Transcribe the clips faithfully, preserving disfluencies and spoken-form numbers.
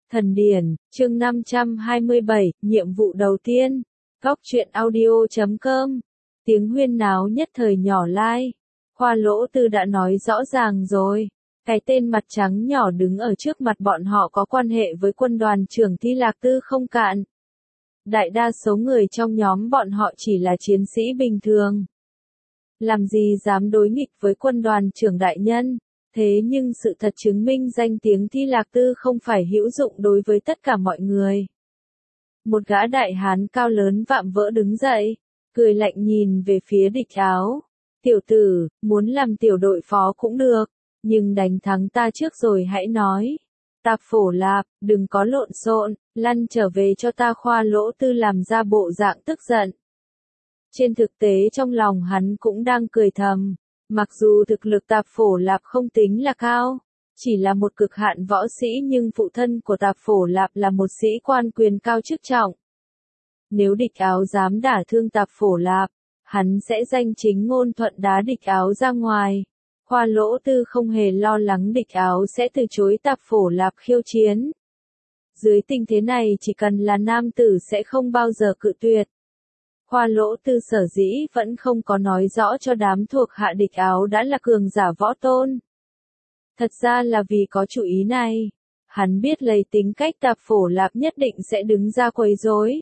Thần điển, chương năm trăm hai mươi bảy, nhiệm vụ đầu tiên. Góc truyện audio chấm com. Tiếng huyên náo nhất thời nhỏ lai. Khoa Lỗ Tư đã nói rõ ràng rồi. Cái tên mặt trắng nhỏ đứng ở trước mặt bọn họ có quan hệ với quân đoàn trưởng Thi Lạc Tư không cạn. Đại đa số người trong nhóm bọn họ chỉ là chiến sĩ bình thường. Làm gì dám đối nghịch với quân đoàn trưởng đại nhân. Thế nhưng sự thật chứng minh danh tiếng Thi Lạc Tư không phải hữu dụng đối với tất cả mọi người. Một gã đại hán cao lớn vạm vỡ đứng dậy, cười lạnh nhìn về phía Địch Áo. Tiểu tử, muốn làm tiểu đội phó cũng được, nhưng đánh thắng ta trước rồi hãy nói. Tạp Phổ Lạp, đừng có lộn xộn, lăn trở về cho ta. Khoa Lỗ Tư làm ra bộ dạng tức giận. Trên thực tế trong lòng hắn cũng đang cười thầm. Mặc dù thực lực Tạp Phổ Lạp không tính là cao, chỉ là một cực hạn võ sĩ, nhưng phụ thân của Tạp Phổ Lạp là một sĩ quan quyền cao chức trọng. Nếu Địch Áo dám đả thương Tạp Phổ Lạp, hắn sẽ danh chính ngôn thuận đá Địch Áo ra ngoài. Khoa Lỗ Tư không hề lo lắng Địch Áo sẽ từ chối Tạp Phổ Lạp khiêu chiến. Dưới tình thế này chỉ cần là nam tử sẽ không bao giờ cự tuyệt. Khoa Lỗ Tư sở dĩ vẫn không có nói rõ cho đám thuộc hạ Địch Áo đã là cường giả võ tôn. Thật ra là vì có chủ ý này. Hắn biết lấy tính cách Tạp Phổ Lạp nhất định sẽ đứng ra quấy rối.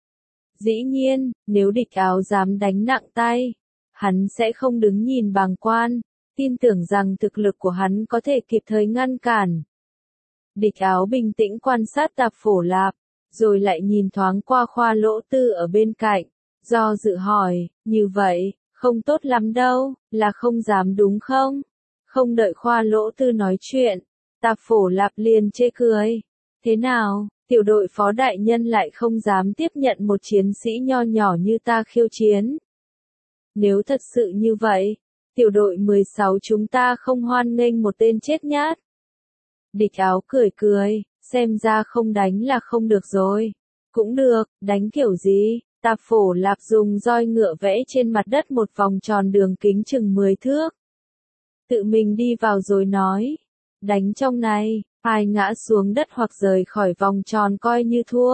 Dĩ nhiên, nếu Địch Áo dám đánh nặng tay, hắn sẽ không đứng nhìn bàng quan, tin tưởng rằng thực lực của hắn có thể kịp thời ngăn cản. Địch Áo bình tĩnh quan sát Tạp Phổ Lạp, rồi lại nhìn thoáng qua Khoa Lỗ Tư ở bên cạnh. Do dự hỏi, như vậy, không tốt lắm đâu, là không dám đúng không? Không đợi Khoa Lỗ Tư nói chuyện, Tạp Phổ Lạp liền chê cười. Thế nào, tiểu đội phó đại nhân lại không dám tiếp nhận một chiến sĩ nho nhỏ như ta khiêu chiến? Nếu thật sự như vậy, tiểu đội mười sáu chúng ta không hoan nghênh một tên chết nhát. Địch Áo cười cười, xem ra không đánh là không được rồi. Cũng được, đánh kiểu gì? Tạp Phổ Lạp dùng roi ngựa vẽ trên mặt đất một vòng tròn đường kính chừng mười thước. Tự mình đi vào rồi nói, đánh trong này, ai ngã xuống đất hoặc rời khỏi vòng tròn coi như thua.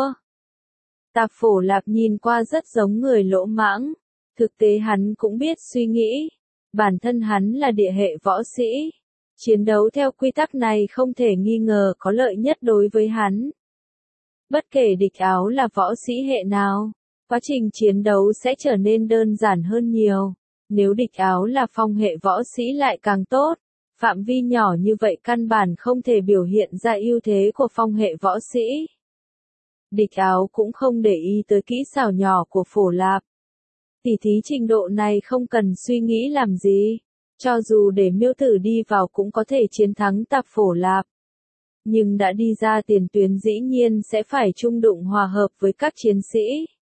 Tạp Phổ Lạp nhìn qua rất giống người lỗ mãng, thực tế hắn cũng biết suy nghĩ, bản thân hắn là địa hệ võ sĩ. Chiến đấu theo quy tắc này không thể nghi ngờ có lợi nhất đối với hắn. Bất kể Địch Áo là võ sĩ hệ nào, quá trình chiến đấu sẽ trở nên đơn giản hơn nhiều. Nếu Địch Áo là phong hệ võ sĩ lại càng tốt. Phạm vi nhỏ như vậy căn bản không thể biểu hiện ra ưu thế của phong hệ võ sĩ. Địch Áo cũng không để ý tới kỹ xảo nhỏ của Phổ Lạp. Tỉ thí trình độ này không cần suy nghĩ làm gì. Cho dù để miêu tử đi vào cũng có thể chiến thắng Tạp Phổ Lạp. Nhưng đã đi ra tiền tuyến dĩ nhiên sẽ phải chung đụng hòa hợp với các chiến sĩ.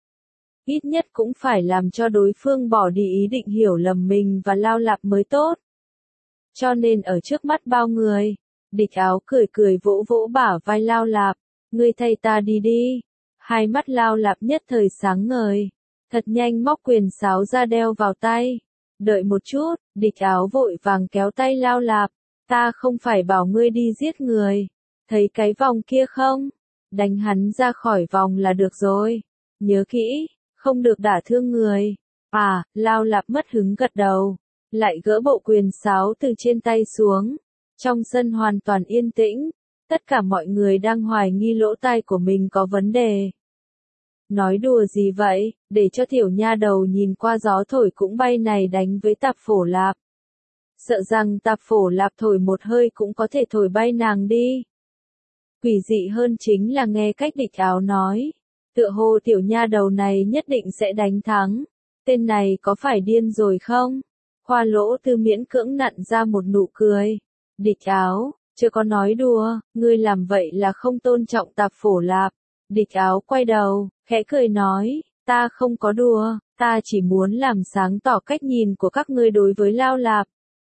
Ít nhất cũng phải làm cho đối phương bỏ đi ý định hiểu lầm mình và Lao Lạp mới tốt. Cho nên ở trước mắt bao người, Địch Áo cười cười vỗ vỗ bả vai Lao Lạp, ngươi thay ta đi đi. Hai mắt Lao Lạp nhất thời sáng ngời, thật nhanh móc quyền sáo ra đeo vào tay. Đợi một chút, Địch Áo vội vàng kéo tay Lao Lạp, ta không phải bảo ngươi đi giết người, thấy cái vòng kia không? Đánh hắn ra khỏi vòng là được rồi, nhớ kỹ, không được đả thương người. À, Lao Lạp mất hứng gật đầu, lại gỡ bộ quyền sáo từ trên tay xuống. Trong sân hoàn toàn yên tĩnh, tất cả mọi người đang hoài nghi lỗ tai của mình có vấn đề. Nói đùa gì vậy, để cho tiểu nha đầu nhìn qua gió thổi cũng bay này đánh với Tạp Phổ Lạp. Sợ rằng Tạp Phổ Lạp thổi một hơi cũng có thể thổi bay nàng đi. Quỷ dị hơn chính là nghe cách Địch Áo nói. Tựa hồ tiểu nha đầu này nhất định sẽ đánh thắng. Tên này có phải điên rồi không? Khoa Lỗ Tư miễn cưỡng nặn ra một nụ cười. Địch Áo, chưa có nói đùa, ngươi làm vậy là không tôn trọng Tạp Phổ Lạp. Địch Áo quay đầu, khẽ cười nói, ta không có đùa, ta chỉ muốn làm sáng tỏ cách nhìn của các ngươi đối với Lao Lạp.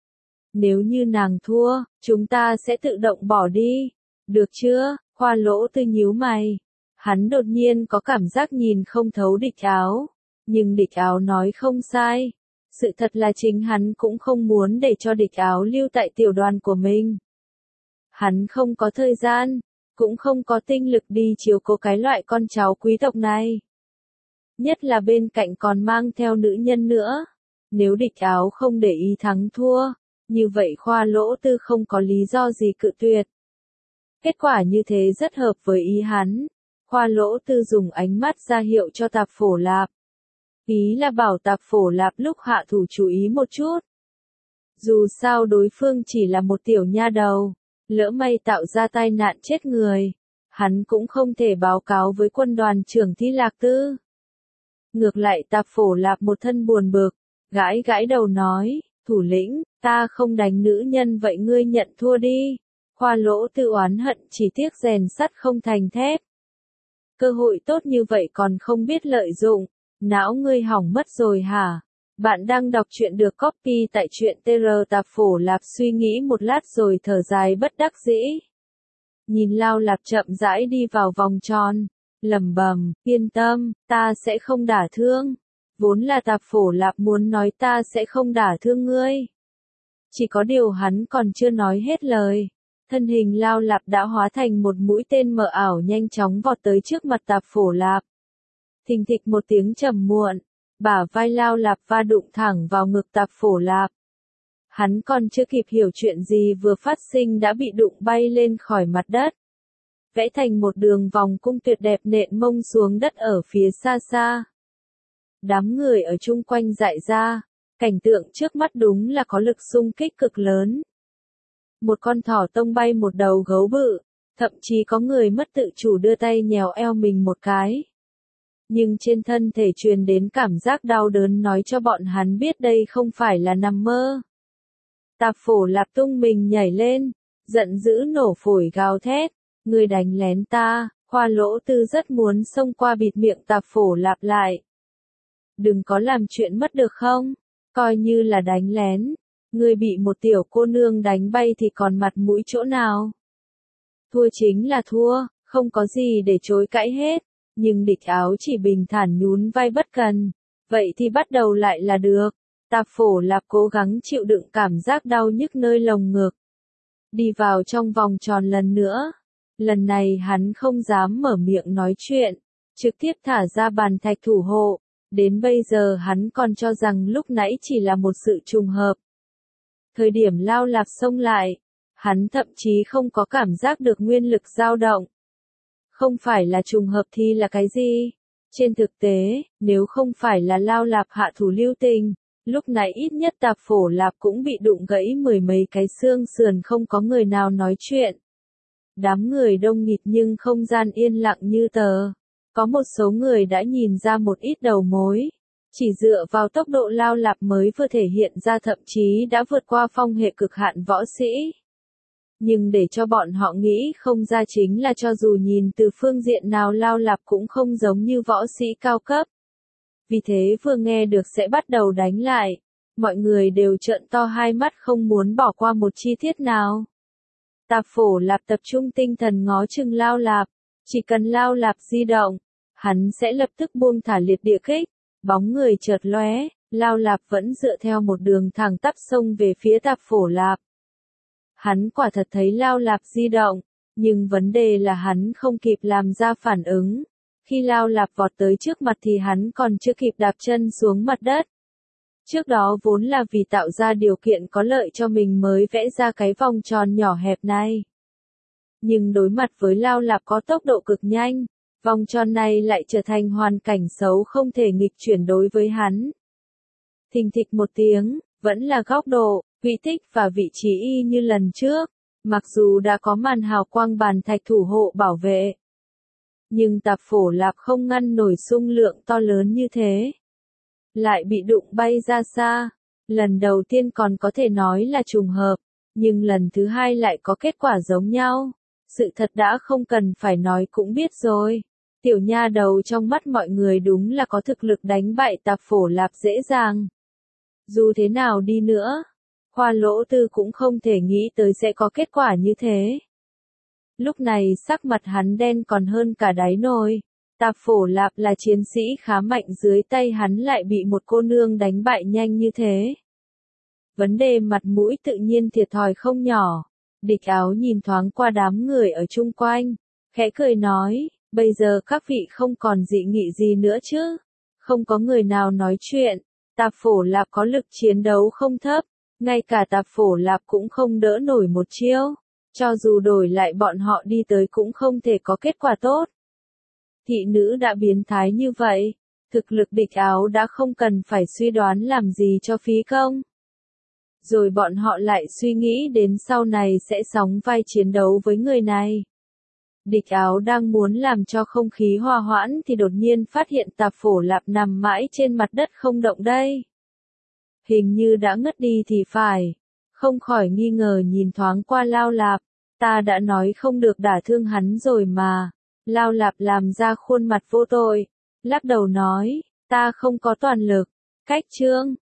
Nếu như nàng thua, chúng ta sẽ tự động bỏ đi. Được chưa? Khoa Lỗ Tư nhíu mày. Hắn đột nhiên có cảm giác nhìn không thấu Địch Áo. Nhưng Địch Áo nói không sai. Sự thật là chính hắn cũng không muốn để cho Địch Áo lưu tại tiểu đoàn của mình. Hắn không có thời gian, cũng không có tinh lực đi chiếu cố cái loại con cháu quý tộc này. Nhất là bên cạnh còn mang theo nữ nhân nữa. Nếu địch áo không để ý thắng thua, như vậy Khoa Lỗ Tư không có lý do gì cự tuyệt. Kết quả như thế rất hợp với ý hắn. Khoa Lỗ Tư dùng ánh mắt ra hiệu cho Tạp Phổ Lạp. Ý là bảo Tạp Phổ Lạp lúc hạ thủ chú ý một chút. Dù sao đối phương chỉ là một tiểu nha đầu, lỡ may tạo ra tai nạn chết người, hắn cũng không thể báo cáo với quân đoàn trưởng Thi Lạc Tư. Ngược lại Tạp Phổ Lạp một thân buồn bực, gãi gãi đầu nói, thủ lĩnh, ta không đánh nữ nhân vậy ngươi nhận thua đi. Khoa Lỗ Tư oán hận chỉ tiếc rèn sắt không thành thép. Cơ hội tốt như vậy còn không biết lợi dụng, não ngươi hỏng mất rồi hả? Bạn đang đọc truyện được copy tại truyện tê rờ. Tạp Phổ Lạp suy nghĩ một lát rồi thở dài bất đắc dĩ. Nhìn Lao Lạp chậm rãi đi vào vòng tròn, lẩm bẩm, yên tâm, ta sẽ không đả thương. Vốn là Tạp Phổ Lạp muốn nói ta sẽ không đả thương ngươi. Chỉ có điều hắn còn chưa nói hết lời. Thân hình Lao Lạp đã hóa thành một mũi tên mờ ảo nhanh chóng vọt tới trước mặt Tạp Phổ Lạp. Thình thịch một tiếng trầm muộn, bả vai Lao Lạp va đụng thẳng vào ngực Tạp Phổ Lạp. Hắn còn chưa kịp hiểu chuyện gì vừa phát sinh đã bị đụng bay lên khỏi mặt đất. Vẽ thành một đường vòng cung tuyệt đẹp nện mông xuống đất ở phía xa xa. Đám người ở chung quanh dại ra, cảnh tượng trước mắt đúng là có lực xung kích cực lớn. Một con thỏ tông bay một đầu gấu bự, thậm chí có người mất tự chủ đưa tay nhéo eo mình một cái. Nhưng trên thân thể truyền đến cảm giác đau đớn nói cho bọn hắn biết đây không phải là nằm mơ. Tạp Phổ Lạp tung mình nhảy lên, giận dữ nổ phổi gào thét, ngươi đánh lén ta. Khoa Lỗ Tư rất muốn xông qua bịt miệng Tạp Phổ Lạp lại. Đừng có làm chuyện mất được không? Coi như là đánh lén. Ngươi bị một tiểu cô nương đánh bay thì còn mặt mũi chỗ nào? Thua chính là thua, không có gì để chối cãi hết. Nhưng địch áo chỉ bình thản nhún vai bất cần. Vậy thì bắt đầu lại là được. Tạp Phổ Lạp cố gắng chịu đựng cảm giác đau nhức nơi lồng ngực. Đi vào trong vòng tròn lần nữa. Lần này hắn không dám mở miệng nói chuyện. Trực tiếp thả ra bàn thạch thủ hộ. Đến bây giờ hắn còn cho rằng lúc nãy chỉ là một sự trùng hợp. Thời điểm Lao Lạp xông lại, hắn thậm chí không có cảm giác được nguyên lực dao động. Không phải là trùng hợp thì là cái gì? Trên thực tế, nếu không phải là Lao Lạp hạ thủ lưu tình, lúc nãy ít nhất Tạp Phổ Lạp cũng bị đụng gãy mười mấy cái xương sườn không có người nào nói chuyện. Đám người đông nghịt nhưng không gian yên lặng như tờ. Có một số người đã nhìn ra một ít đầu mối. Chỉ dựa vào tốc độ Lao Lạp mới vừa thể hiện ra thậm chí đã vượt qua phong hệ cực hạn võ sĩ. Nhưng để cho bọn họ nghĩ không ra chính là cho dù nhìn từ phương diện nào Lao Lạp cũng không giống như võ sĩ cao cấp. Vì thế vừa nghe được sẽ bắt đầu đánh lại, mọi người đều trợn to hai mắt không muốn bỏ qua một chi tiết nào. Tạp Phổ Lạp tập trung tinh thần ngó chừng Lao Lạp, chỉ cần Lao Lạp di động, hắn sẽ lập tức buông thả liệt địa kích. Bóng người chợt lóe, Lao Lạp vẫn dựa theo một đường thẳng tắp xông về phía Tạp Phổ Lạp. Hắn quả thật thấy Lao Lạp di động, nhưng vấn đề là hắn không kịp làm ra phản ứng. Khi Lao Lạp vọt tới trước mặt thì hắn còn chưa kịp đạp chân xuống mặt đất. Trước đó vốn là vì tạo ra điều kiện có lợi cho mình mới vẽ ra cái vòng tròn nhỏ hẹp này. Nhưng đối mặt với Lao Lạp có tốc độ cực nhanh, vòng tròn này lại trở thành hoàn cảnh xấu không thể nghịch chuyển đối với hắn. Thình thịch một tiếng, vẫn là góc độ, vị tích và vị trí y như lần trước, mặc dù đã có màn hào quang bàn thạch thủ hộ bảo vệ. Nhưng Tạp Phổ Lạp không ngăn nổi xung lượng to lớn như thế. Lại bị đụng bay ra xa, lần đầu tiên còn có thể nói là trùng hợp, nhưng lần thứ hai lại có kết quả giống nhau. Sự thật đã không cần phải nói cũng biết rồi. Tiểu nha đầu trong mắt mọi người đúng là có thực lực đánh bại Tạp Phổ Lạp dễ dàng. Dù thế nào đi nữa, Khoa Lỗ Tư cũng không thể nghĩ tới sẽ có kết quả như thế. Lúc này sắc mặt hắn đen còn hơn cả đáy nồi. Tạp Phổ Lạp là chiến sĩ khá mạnh dưới tay hắn lại bị một cô nương đánh bại nhanh như thế. Vấn đề mặt mũi tự nhiên thiệt thòi không nhỏ. Địch áo nhìn thoáng qua đám người ở chung quanh, khẽ cười nói, bây giờ các vị không còn dị nghị gì nữa chứ? Không có người nào nói chuyện, Tạp Phổ Lạp có lực chiến đấu không thấp, ngay cả Tạp Phổ Lạp cũng không đỡ nổi một chiêu, cho dù đổi lại bọn họ đi tới cũng không thể có kết quả tốt. Thị nữ đã biến thái như vậy, thực lực địch áo đã không cần phải suy đoán làm gì cho phí công. Rồi bọn họ lại suy nghĩ đến sau này sẽ sóng vai chiến đấu với người này. Địch áo đang muốn làm cho không khí hòa hoãn thì đột nhiên phát hiện Tạp Phổ Lạp nằm mãi trên mặt đất không động đây. Hình như đã ngất đi thì phải. Không khỏi nghi ngờ nhìn thoáng qua Lao Lạp, ta đã nói không được đả thương hắn rồi mà. Lao Lạp làm ra khuôn mặt vô tội, lắc đầu nói, ta không có toàn lực. Cách chương